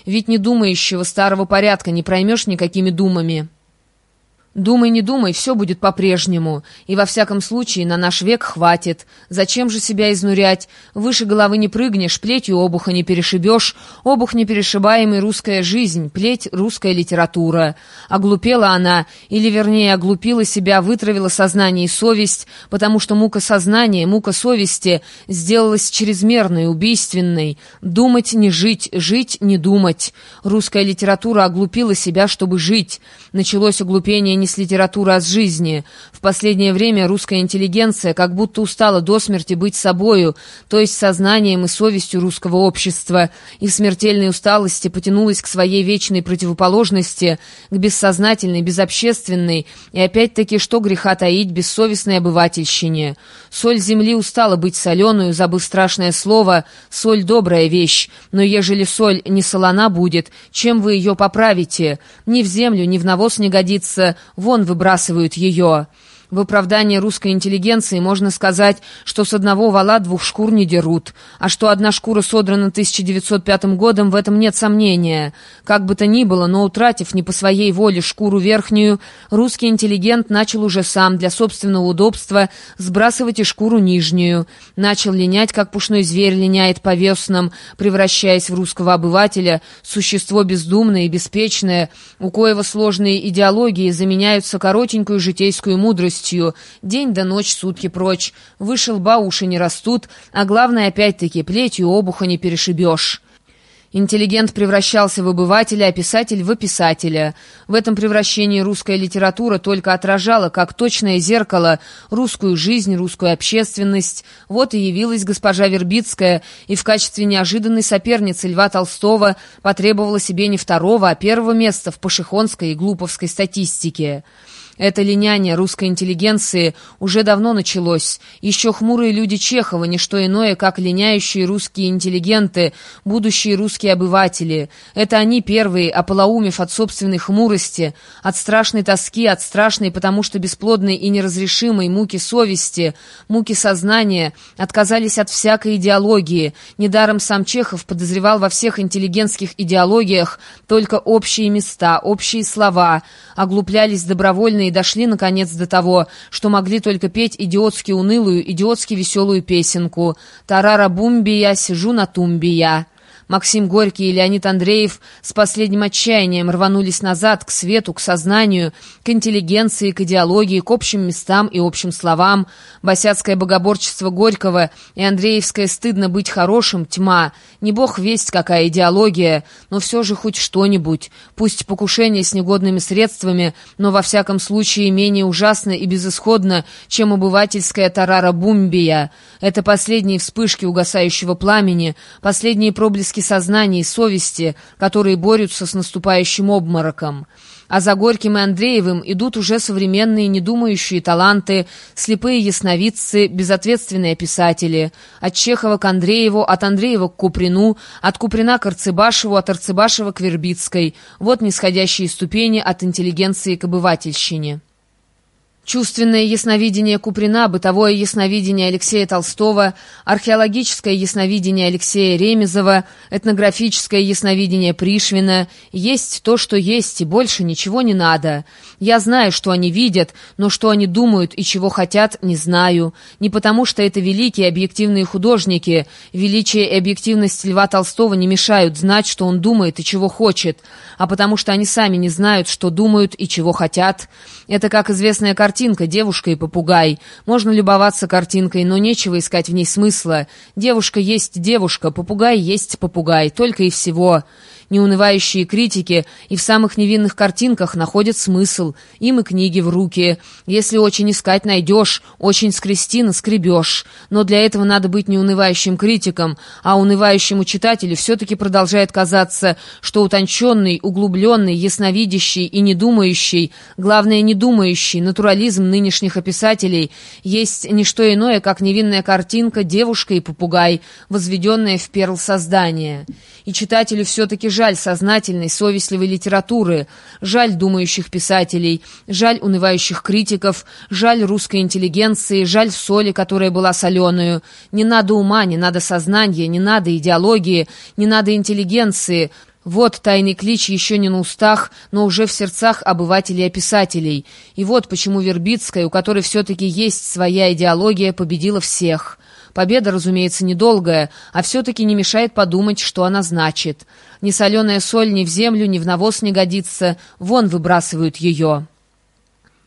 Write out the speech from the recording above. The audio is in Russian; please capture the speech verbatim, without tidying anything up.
Ведь недумающего старого порядка не проймешь никакими думами. Думай, не думай, все будет по-прежнему, и во всяком случае на наш век хватит. Зачем же себя изнурять? Выше головы не прыгнешь, плетью обуха не перешибешь, обух неперешибаемый русская жизнь, плеть русская литература. Оглупела она, или вернее оглупила себя, вытравила сознание и совесть, потому что мука сознания, мука совести сделалась чрезмерной, убийственной. Думать не жить, жить не думать. Русская литература оглупила себя, чтобы жить. Началось оглупение не с литературы, а с жизни. В последнее время русская интеллигенция как будто устала до смерти быть собою, то есть сознанием и совестью русского общества, и в смертельной усталости потянулась к своей вечной противоположности, к бессознательной, безобщественной, и опять-таки, что греха таить, бессовестной обывательщине. Соль земли устала быть соленую, забыв страшное слово, соль — добрая вещь, но ежели соль не солона будет, чем вы ее поправите? Ни в землю, ни в навоз не годится, вон выбрасывают ее. В оправдании русской интеллигенции можно сказать, что с одного вола двух шкур не дерут, а что одна шкура содрана тысяча девятьсот пятым годом, в этом нет сомнения. Как бы то ни было, но утратив не по своей воле шкуру верхнюю, русский интеллигент начал уже сам, для собственного удобства, сбрасывать и шкуру нижнюю. Начал линять, как пушной зверь линяет по веснам, превращаясь в русского обывателя, существо бездумное и беспечное, у коего сложные идеологии заменяются коротенькую житейскую мудростью. День да ночь, сутки прочь. Выше лба уши не растут, а главное, опять-таки, плетью обуха не перешибешь. Интеллигент превращался в обывателя, а писатель — в описателя. В этом превращении русская литература только отражала, как точное зеркало, русскую жизнь, русскую общественность. Вот и явилась госпожа Вербицкая, и в качестве неожиданной соперницы Льва Толстого потребовала себе не второго, а первого места в пашихонской и глуповской статистике. Это линяние русской интеллигенции уже давно началось. Еще хмурые люди Чехова — не что иное, как линяющие русские интеллигенты, будущие русские обыватели. Это они первые, ополоумев от собственной хмурости, от страшной тоски, от страшной, потому что бесплодной и неразрешимой муки совести, муки сознания, отказались от всякой идеологии. Недаром сам Чехов подозревал во всех интеллигентских идеологиях только общие места, общие слова, оглуплялись добровольно и дошли, наконец, до того, что могли только петь идиотски унылую, идиотски веселую песенку «Тарара-бумби, я сижу на тумбе я». Максим Горький и Леонид Андреев с последним отчаянием рванулись назад, к свету, к сознанию, к интеллигенции, к идеологии, к общим местам и общим словам. Босяцкое богоборчество Горького и андреевское «стыдно быть хорошим» — тьма. Не бог весть какая идеология, но все же хоть что-нибудь. Пусть покушение с негодными средствами, но во всяком случае менее ужасно и безысходно, чем обывательская тарара-бумбия. Это последние вспышки угасающего пламени, последние проблески сознания и совести, которые борются с наступающим обмороком. А за Горьким и Андреевым идут уже современные недумающие таланты, слепые ясновидцы, безответственные писатели. От Чехова к Андрееву, от Андреева к Куприну, от Куприна к Арцебашеву, от Арцебашева к Вербицкой. Вот нисходящие ступени от интеллигенции к обывательщине. Чувственное ясновидение Куприна, бытовое ясновидение Алексея Толстого, археологическое ясновидение Алексея Ремезова, этнографическое ясновидение Пришвина — есть то, что есть, и больше ничего не надо. Я знаю, что они видят, но что они думают и чего хотят, не знаю. Не потому, что это великие объективные художники. Величие и объективность Льва Толстого не мешают знать, что он думает и чего хочет, а потому что они сами не знают, что думают и чего хотят. Это как известная картина Картинка «Девушка и попугай». Можно любоваться картинкой, но нечего искать в ней смысла. Девушка есть девушка, попугай есть попугай, только и всего. Неунывающие критики и в самых невинных картинках находят смысл. Им и книги в руки. Если очень искать, найдешь, очень скрести, наскребешь. Но для этого надо быть неунывающим критиком, а унывающему читателю все-таки продолжает казаться, что утонченный, углубленный, ясновидящий и недумающий, главное недумающий, натурализм нынешних описателей есть не что иное, как невинная картинка «Девушка и попугай», возведенная в перл создания. И читателю все-таки жаль сознательной, совестливой литературы, жаль думающих писателей, жаль унывающих критиков, жаль русской интеллигенции, жаль соли, которая была соленую. Не надо ума, не надо сознания, не надо идеологии, не надо интеллигенции. Вот тайный клич еще не на устах, но уже в сердцах обывателей и писателей. И вот почему Вербицкая, у которой все-таки есть своя идеология, победила всех. Победа, разумеется, недолгая, а все-таки не мешает подумать, что она значит. Ни соленая соль ни в землю, ни в навоз не годится, вон выбрасывают ее.